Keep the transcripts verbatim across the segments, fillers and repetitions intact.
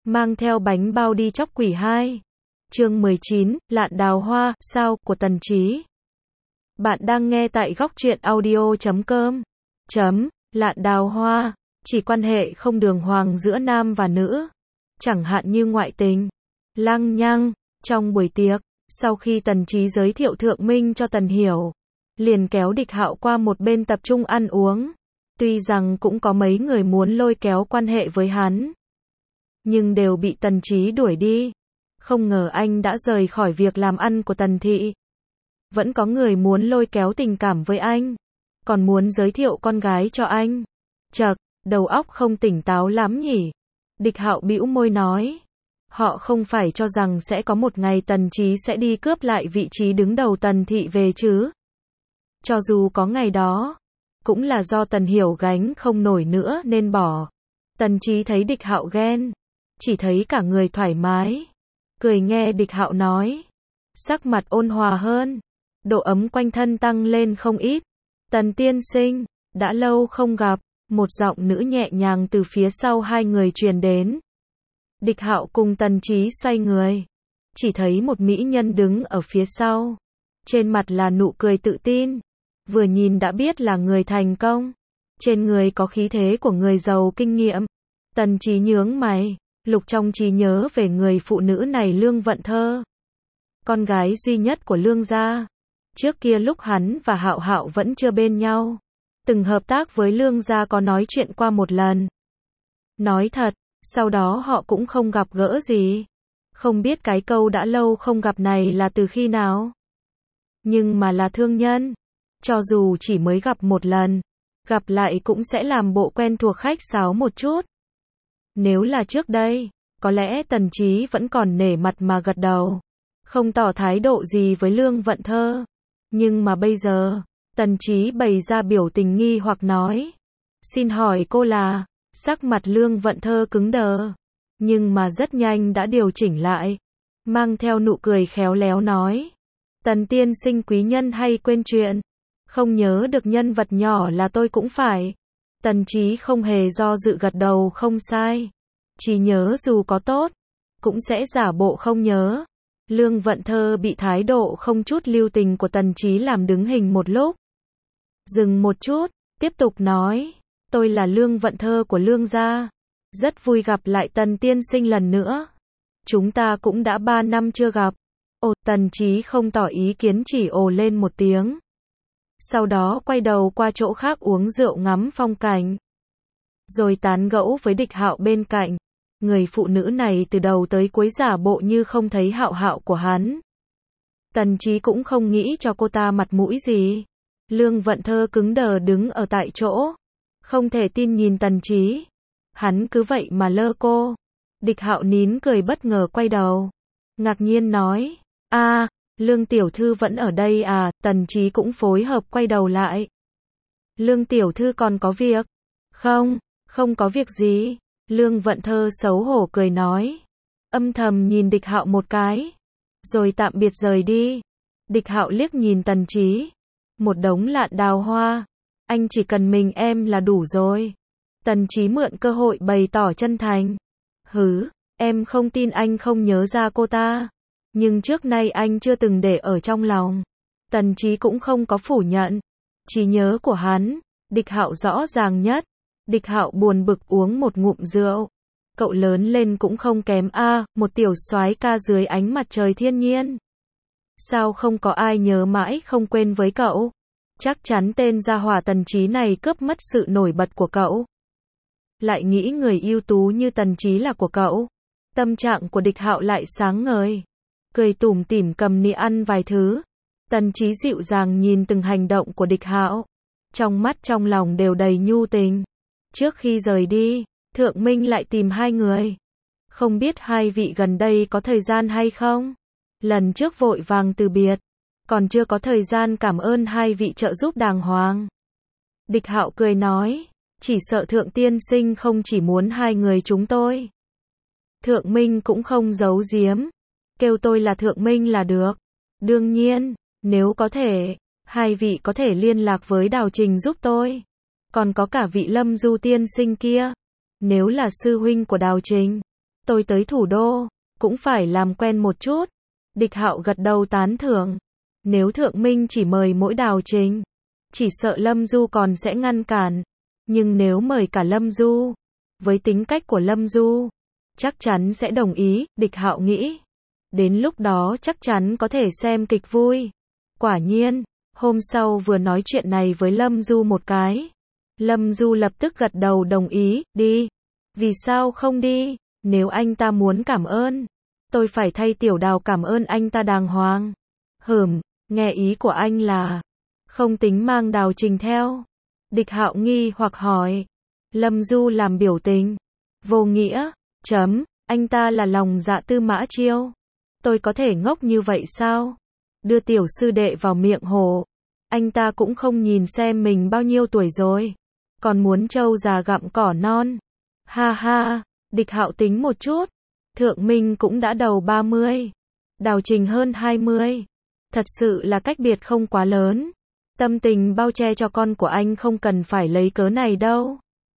mang theo bánh bao đi chóc quỷ hai. Chương mười chín, Lạn đào hoa, sao, của Tần Chí. Bạn đang nghe tại góc truyện audio chấm com. Chấm, Lạn đào hoa, chỉ quan hệ không đường hoàng giữa nam và nữ. Chẳng hạn như ngoại tình. Lăng nhăng, trong buổi tiệc, sau khi Tần Chí giới thiệu Thượng Minh cho Tần Hiểu, liền kéo Địch Hạo qua một bên tập trung ăn uống. Tuy rằng cũng có mấy người muốn lôi kéo quan hệ với hắn, nhưng đều bị Tần Chí đuổi đi. Không ngờ anh đã rời khỏi việc làm ăn của Tần thị. Vẫn có người muốn lôi kéo tình cảm với anh, còn muốn giới thiệu con gái cho anh. Chậc, đầu óc không tỉnh táo lắm nhỉ. Địch Hạo bĩu môi nói. Họ không phải cho rằng sẽ có một ngày Tần Chí sẽ đi cướp lại vị trí đứng đầu Tần thị về chứ. Cho dù có ngày đó, cũng là do Tần Hiểu gánh không nổi nữa nên bỏ. Tần Chí thấy Địch Hạo ghen, chỉ thấy cả người thoải mái, cười nghe Địch Hạo nói, sắc mặt ôn hòa hơn, độ ấm quanh thân tăng lên không ít. Tần tiên sinh, đã lâu không gặp, một giọng nữ nhẹ nhàng từ phía sau hai người truyền đến. Địch Hạo cùng Tần Chí xoay người, chỉ thấy một mỹ nhân đứng ở phía sau, trên mặt là nụ cười tự tin, vừa nhìn đã biết là người thành công, trên người có khí thế của người giàu kinh nghiệm. Tần Chí nhướng mày, lục trong trí nhớ về người phụ nữ này Lương Vận Thơ, con gái duy nhất của Lương gia. Trước kia lúc hắn và Hạo Hạo vẫn chưa bên nhau, từng hợp tác với Lương gia có nói chuyện qua một lần. Nói thật, sau đó họ cũng không gặp gỡ gì. Không biết cái câu đã lâu không gặp này là từ khi nào. Nhưng mà là thương nhân, cho dù chỉ mới gặp một lần, gặp lại cũng sẽ làm bộ quen thuộc khách sáo một chút. Nếu là trước đây, có lẽ Tần Chí vẫn còn nể mặt mà gật đầu, không tỏ thái độ gì với Lương Vận Thơ. Nhưng mà bây giờ, Tần Chí bày ra biểu tình nghi hoặc nói, xin hỏi cô là, sắc mặt Lương Vận Thơ cứng đờ, nhưng mà rất nhanh đã điều chỉnh lại, mang theo nụ cười khéo léo nói, Tần tiên sinh quý nhân hay quên chuyện, không nhớ được nhân vật nhỏ là tôi cũng phải. Tần Chí không hề do dự gật đầu không sai, trí nhớ dù có tốt, cũng sẽ giả bộ không nhớ. Lương Vận Thơ bị thái độ không chút lưu tình của Tần Chí làm đứng hình một lúc. Dừng một chút, tiếp tục nói, tôi là Lương Vận Thơ của Lương gia, rất vui gặp lại Tần tiên sinh lần nữa. Chúng ta cũng đã ba năm chưa gặp. Ồ, Tần Chí không tỏ ý kiến chỉ ồ lên một tiếng. Sau đó quay đầu qua chỗ khác uống rượu ngắm phong cảnh, rồi tán gẫu với Địch Hạo bên cạnh. Người phụ nữ này từ đầu tới cuối giả bộ như không thấy Hạo Hạo của hắn. Tần Chí cũng không nghĩ cho cô ta mặt mũi gì. Lương Vận Thơ cứng đờ đứng ở tại chỗ, không thể tin nhìn Tần Chí. Hắn cứ vậy mà lơ cô. Địch Hạo nín cười bất ngờ quay đầu, ngạc nhiên nói, a, Lương tiểu thư vẫn ở đây à. Tần Chí cũng phối hợp quay đầu lại. Lương tiểu thư còn có việc? Không, không có việc gì. Lương Vận Thơ xấu hổ cười nói, âm thầm nhìn Địch Hạo một cái, rồi tạm biệt rời đi. Địch Hạo liếc nhìn Tần Chí, một đống lạn đào hoa, anh chỉ cần mình em là đủ rồi. Tần Chí mượn cơ hội bày tỏ chân thành, hứ, em không tin anh không nhớ ra cô ta, nhưng trước nay anh chưa từng để ở trong lòng. Tần Chí cũng không có phủ nhận, trí nhớ của hắn, Địch Hạo rõ ràng nhất. Địch Hạo buồn bực uống một ngụm rượu. Cậu lớn lên cũng không kém a, à, một tiểu soái ca dưới ánh mặt trời thiên nhiên. Sao không có ai nhớ mãi không quên với cậu? Chắc chắn tên gia hỏa Tần Chí này cướp mất sự nổi bật của cậu. Lại nghĩ người ưu tú như Tần Chí là của cậu. Tâm trạng của Địch Hạo lại sáng ngời, cười tủm tỉm cầm nĩa ăn vài thứ. Tần Chí dịu dàng nhìn từng hành động của Địch Hạo, trong mắt trong lòng đều đầy nhu tình. Trước khi rời đi, Thượng Minh lại tìm hai người. Không biết hai vị gần đây có thời gian hay không? Lần trước vội vàng từ biệt, còn chưa có thời gian cảm ơn hai vị trợ giúp đàng hoàng. Địch Hạo cười nói, chỉ sợ Thượng tiên sinh không chỉ muốn hai người chúng tôi. Thượng Minh cũng không giấu giếm, kêu tôi là Thượng Minh là được. Đương nhiên, nếu có thể, hai vị có thể liên lạc với Đào Trình giúp tôi. Còn có cả vị Lâm Du tiên sinh kia, nếu là sư huynh của Đào Trình, Tôi tới thủ đô, cũng phải làm quen một chút. Địch Hạo gật đầu tán thưởng. Nếu Thượng Minh chỉ mời mỗi Đào Trình, chỉ sợ Lâm Du còn sẽ ngăn cản. Nhưng nếu mời cả Lâm Du, với tính cách của Lâm Du, chắc chắn sẽ đồng ý, Địch Hạo nghĩ. Đến lúc đó chắc chắn có thể xem kịch vui. Quả nhiên, hôm sau vừa nói chuyện này với Lâm Du một cái. Lâm Du lập tức gật đầu đồng ý, đi. Vì sao không đi? Nếu anh ta muốn cảm ơn, tôi phải thay Tiểu Đào cảm ơn anh ta đàng hoàng. Hửm, nghe ý của anh là không tính mang Đào Trình theo. Địch Hạo nghi hoặc hỏi. Lâm Du làm biểu tình. Vô nghĩa, chấm, anh ta là lòng dạ Tư Mã Chiêu. Tôi có thể ngốc như vậy sao? Đưa tiểu sư đệ vào miệng hồ. Anh ta cũng không nhìn xem mình bao nhiêu tuổi rồi. Còn muốn trâu già gặm cỏ non. Ha ha, Địch Hạo tính một chút. Thượng Minh cũng đã đầu ba mươi. Đào Trình hơn hai mươi. Thật sự là cách biệt không quá lớn. Tâm tình bao che cho con của anh không cần phải lấy cớ này đâu.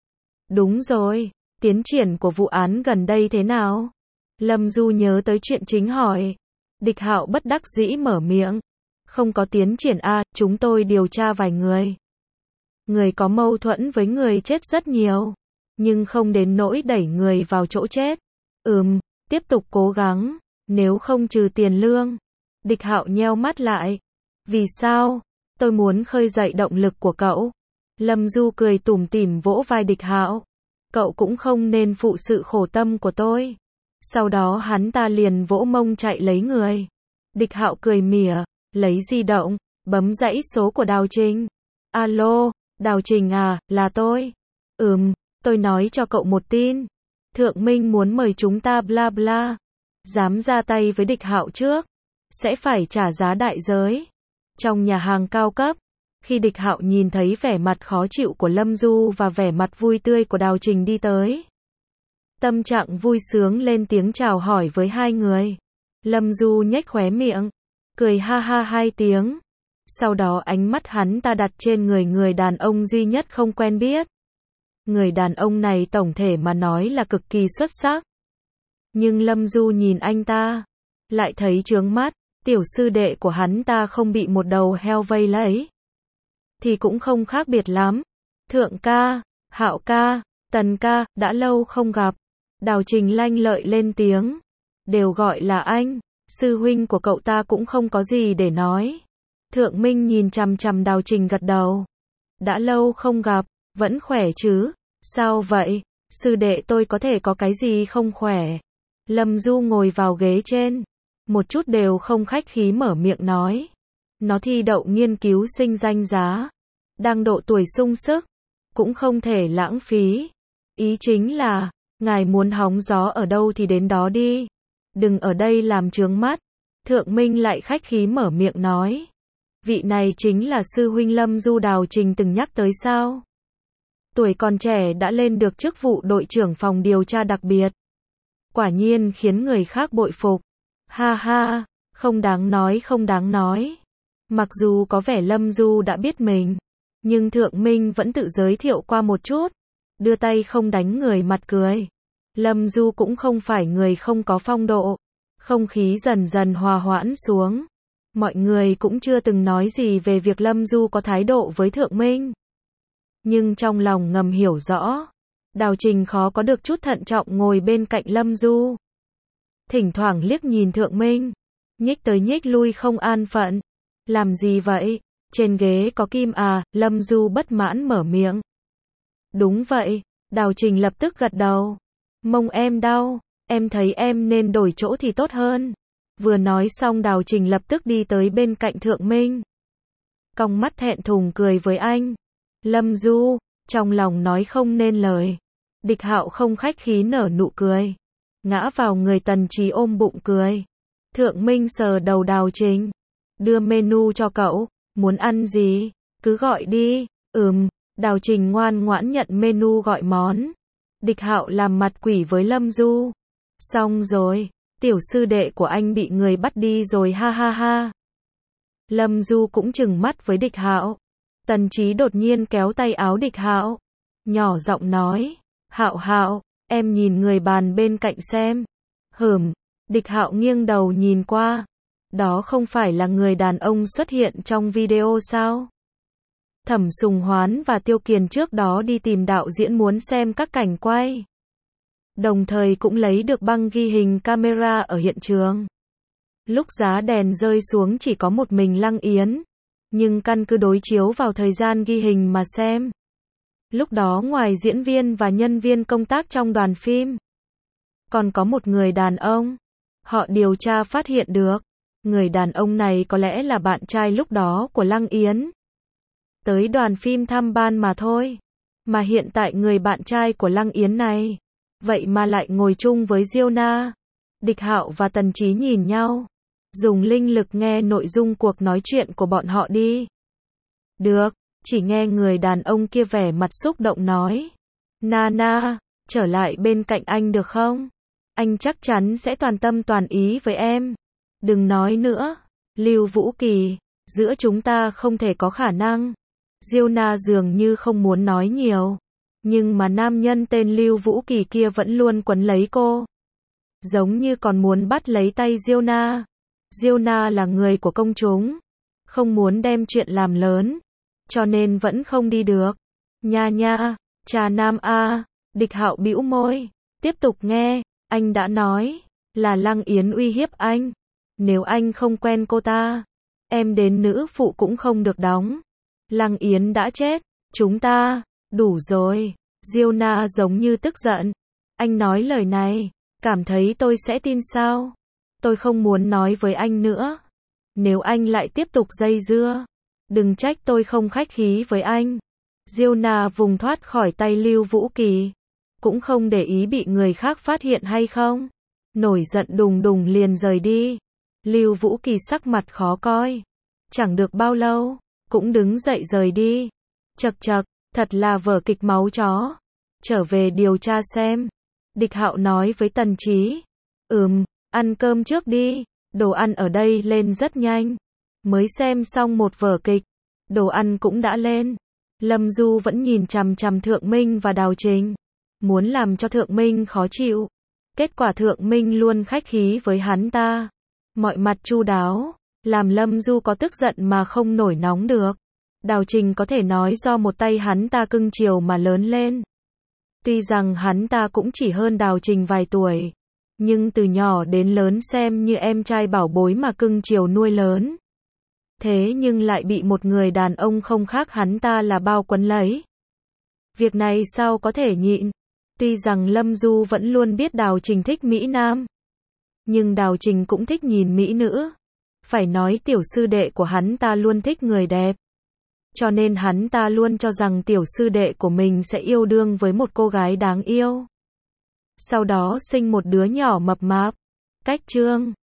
Đúng rồi, tiến triển của vụ án gần đây thế nào? Lâm Du nhớ tới chuyện chính hỏi. Địch Hạo bất đắc dĩ mở miệng. Không có tiến triển a, à, chúng tôi điều tra vài người. Người có mâu thuẫn với người chết rất nhiều, nhưng không đến nỗi đẩy người vào chỗ chết. Ừm, tiếp tục cố gắng, nếu không trừ tiền lương. Địch Hạo nheo mắt lại. Vì sao? Tôi muốn khơi dậy động lực của cậu. Lâm Du cười tủm tỉm vỗ vai Địch Hạo. Cậu cũng không nên phụ sự khổ tâm của tôi. Sau đó hắn ta liền vỗ mông chạy lấy người. Địch Hạo cười mỉa, lấy di động, bấm dãy số của Đào Trình. Alo, Đào Trình à, là tôi. Ừm, tôi nói cho cậu một tin. Thượng Minh muốn mời chúng ta bla bla. Dám ra tay với Địch Hạo trước, sẽ phải trả giá đại giới. Trong nhà hàng cao cấp, khi Địch Hạo nhìn thấy vẻ mặt khó chịu của Lâm Du và vẻ mặt vui tươi của Đào Trình đi tới, tâm trạng vui sướng lên tiếng chào hỏi với hai người. Lâm Du nhếch khóe miệng, cười ha ha hai tiếng. Sau đó ánh mắt hắn ta đặt trên người người đàn ông duy nhất không quen biết. Người đàn ông này tổng thể mà nói là cực kỳ xuất sắc. Nhưng Lâm Du nhìn anh ta, lại thấy chướng mắt. Tiểu sư đệ của hắn ta không bị một đầu heo vây lấy, thì cũng không khác biệt lắm. Thượng ca, Hạo ca, Tần ca, đã lâu không gặp. Đào Trình lanh lợi lên tiếng. Đều gọi là anh, sư huynh của cậu ta cũng không có gì để nói. Thượng Minh nhìn chằm chằm Đào Trình gật đầu. Đã lâu không gặp, vẫn khỏe chứ? Sao vậy? Sư đệ tôi có thể có cái gì không khỏe? Lâm Du ngồi vào ghế trên, một chút đều không khách khí mở miệng nói. Nó thi đậu nghiên cứu sinh danh giá, đang độ tuổi sung sức, cũng không thể lãng phí. Ý chính là, ngài muốn hóng gió ở đâu thì đến đó đi, đừng ở đây làm chướng mắt. Thượng Minh lại khách khí mở miệng nói. Vị này chính là sư huynh Lâm Du Đào Trình từng nhắc tới sao? Tuổi còn trẻ đã lên được chức vụ đội trưởng phòng điều tra đặc biệt. Quả nhiên khiến người khác bội phục. Ha ha, không đáng nói không đáng nói. Mặc dù có vẻ Lâm Du đã biết mình, nhưng Thượng Minh vẫn tự giới thiệu qua một chút, đưa tay không đánh người mặt cười. Lâm Du cũng không phải người không có phong độ. Không khí dần dần hòa hoãn xuống. Mọi người cũng chưa từng nói gì về việc Lâm Du có thái độ với Thượng Minh. Nhưng trong lòng ngầm hiểu rõ, Đào Trình khó có được chút thận trọng ngồi bên cạnh Lâm Du. Thỉnh thoảng liếc nhìn Thượng Minh, nhích tới nhích lui không an phận. Làm gì vậy? Trên ghế có kim à? Lâm Du bất mãn mở miệng. Đúng vậy, Đào Trình lập tức gật đầu. Mông em đau, em thấy em nên đổi chỗ thì tốt hơn. Vừa nói xong Đào Trình lập tức đi tới bên cạnh Thượng Minh. Cong mắt thẹn thùng cười với anh. Lâm Du, trong lòng nói không nên lời. Địch Hạo không khách khí nở nụ cười, ngã vào người Tần Chí ôm bụng cười. Thượng Minh sờ đầu Đào Trình. Đưa menu cho cậu, muốn ăn gì? Cứ gọi đi. Ừm, Đào Trình ngoan ngoãn nhận menu gọi món. Địch Hạo làm mặt quỷ với Lâm Du. Xong rồi, tiểu sư đệ của anh bị người bắt đi rồi ha ha ha. Lâm Du cũng trừng mắt với Địch Hạo. Tần Chí đột nhiên kéo tay áo Địch Hạo, nhỏ giọng nói, Hạo Hạo, Em nhìn người bàn bên cạnh xem. Hửm, Địch Hạo nghiêng đầu nhìn qua. Đó không phải là người đàn ông xuất hiện trong video sao? Thẩm Sùng Hoán và Tiêu Kiền trước đó đi tìm đạo diễn muốn xem các cảnh quay. Đồng thời cũng lấy được băng ghi hình camera ở hiện trường. Lúc giá đèn rơi xuống chỉ có một mình Lăng Yến. Nhưng căn cứ đối chiếu vào thời gian ghi hình mà xem. Lúc đó ngoài diễn viên và nhân viên công tác trong đoàn phim, còn có một người đàn ông. Họ điều tra phát hiện được. Người đàn ông này có lẽ là bạn trai lúc đó của Lăng Yến. Tới đoàn phim thăm ban mà thôi. Mà hiện tại người bạn trai của Lăng Yến này, vậy mà lại ngồi chung với Diêu Na. Địch Hạo và Tần Chí nhìn nhau. Dùng linh lực nghe nội dung cuộc nói chuyện của bọn họ đi. Được, chỉ nghe người đàn ông kia vẻ mặt xúc động nói. Na na, trở lại bên cạnh anh được không? Anh chắc chắn sẽ toàn tâm toàn ý với em. Đừng nói nữa. Lưu Vũ Kỳ, giữa chúng ta không thể có khả năng. Diêu Na dường như không muốn nói nhiều. Nhưng mà nam nhân tên Lưu Vũ Kỳ kia vẫn luôn quấn lấy cô. Giống như còn muốn bắt lấy tay Diêu Na. Diêu Na là người của công chúng. Không muốn đem chuyện làm lớn. Cho nên vẫn không đi được. Nha nha, trà nam a. Địch Hạo bĩu môi. Tiếp tục nghe. Anh đã nói. Là Lăng Yến uy hiếp anh. Nếu anh không quen cô ta, em đến nữ phụ cũng không được đóng. Lăng Yến đã chết. Chúng ta, đủ rồi. Diêu Na giống như tức giận. Anh nói lời này, cảm thấy tôi sẽ tin sao? Tôi không muốn nói với anh nữa. Nếu anh lại tiếp tục dây dưa, đừng trách tôi không khách khí với anh. Diêu Na vùng thoát khỏi tay Lưu Vũ Kỳ. Cũng không để ý bị người khác phát hiện hay không. Nổi giận đùng đùng liền rời đi. Lưu Vũ Kỳ sắc mặt khó coi. Chẳng được bao lâu, cũng đứng dậy rời đi. Chậc chậc, thật là vở kịch máu chó. Trở về điều tra xem. Địch Hạo nói với Tần Chí. Ừm, ăn cơm trước đi. Đồ ăn ở đây lên rất nhanh. Mới xem xong một vở kịch, đồ ăn cũng đã lên. Lâm Du vẫn nhìn chằm chằm Thượng Minh và Đào Trình. Muốn làm cho Thượng Minh khó chịu. Kết quả Thượng Minh luôn khách khí với hắn ta. Mọi mặt chu đáo, làm Lâm Du có tức giận mà không nổi nóng được. Đào Trình có thể nói do một tay hắn ta cưng chiều mà lớn lên. Tuy rằng hắn ta cũng chỉ hơn Đào Trình vài tuổi, nhưng từ nhỏ đến lớn xem như em trai bảo bối mà cưng chiều nuôi lớn. Thế nhưng lại bị một người đàn ông không khác hắn ta là bao quấn lấy. Việc này sao có thể nhịn? Tuy rằng Lâm Du vẫn luôn biết Đào Trình thích Mỹ Nam, nhưng Đào Trình cũng thích nhìn Mỹ nữ. Phải nói tiểu sư đệ của hắn ta luôn thích người đẹp. Cho nên hắn ta luôn cho rằng tiểu sư đệ của mình sẽ yêu đương với một cô gái đáng yêu. Sau đó sinh một đứa nhỏ mập mạp. Cách chương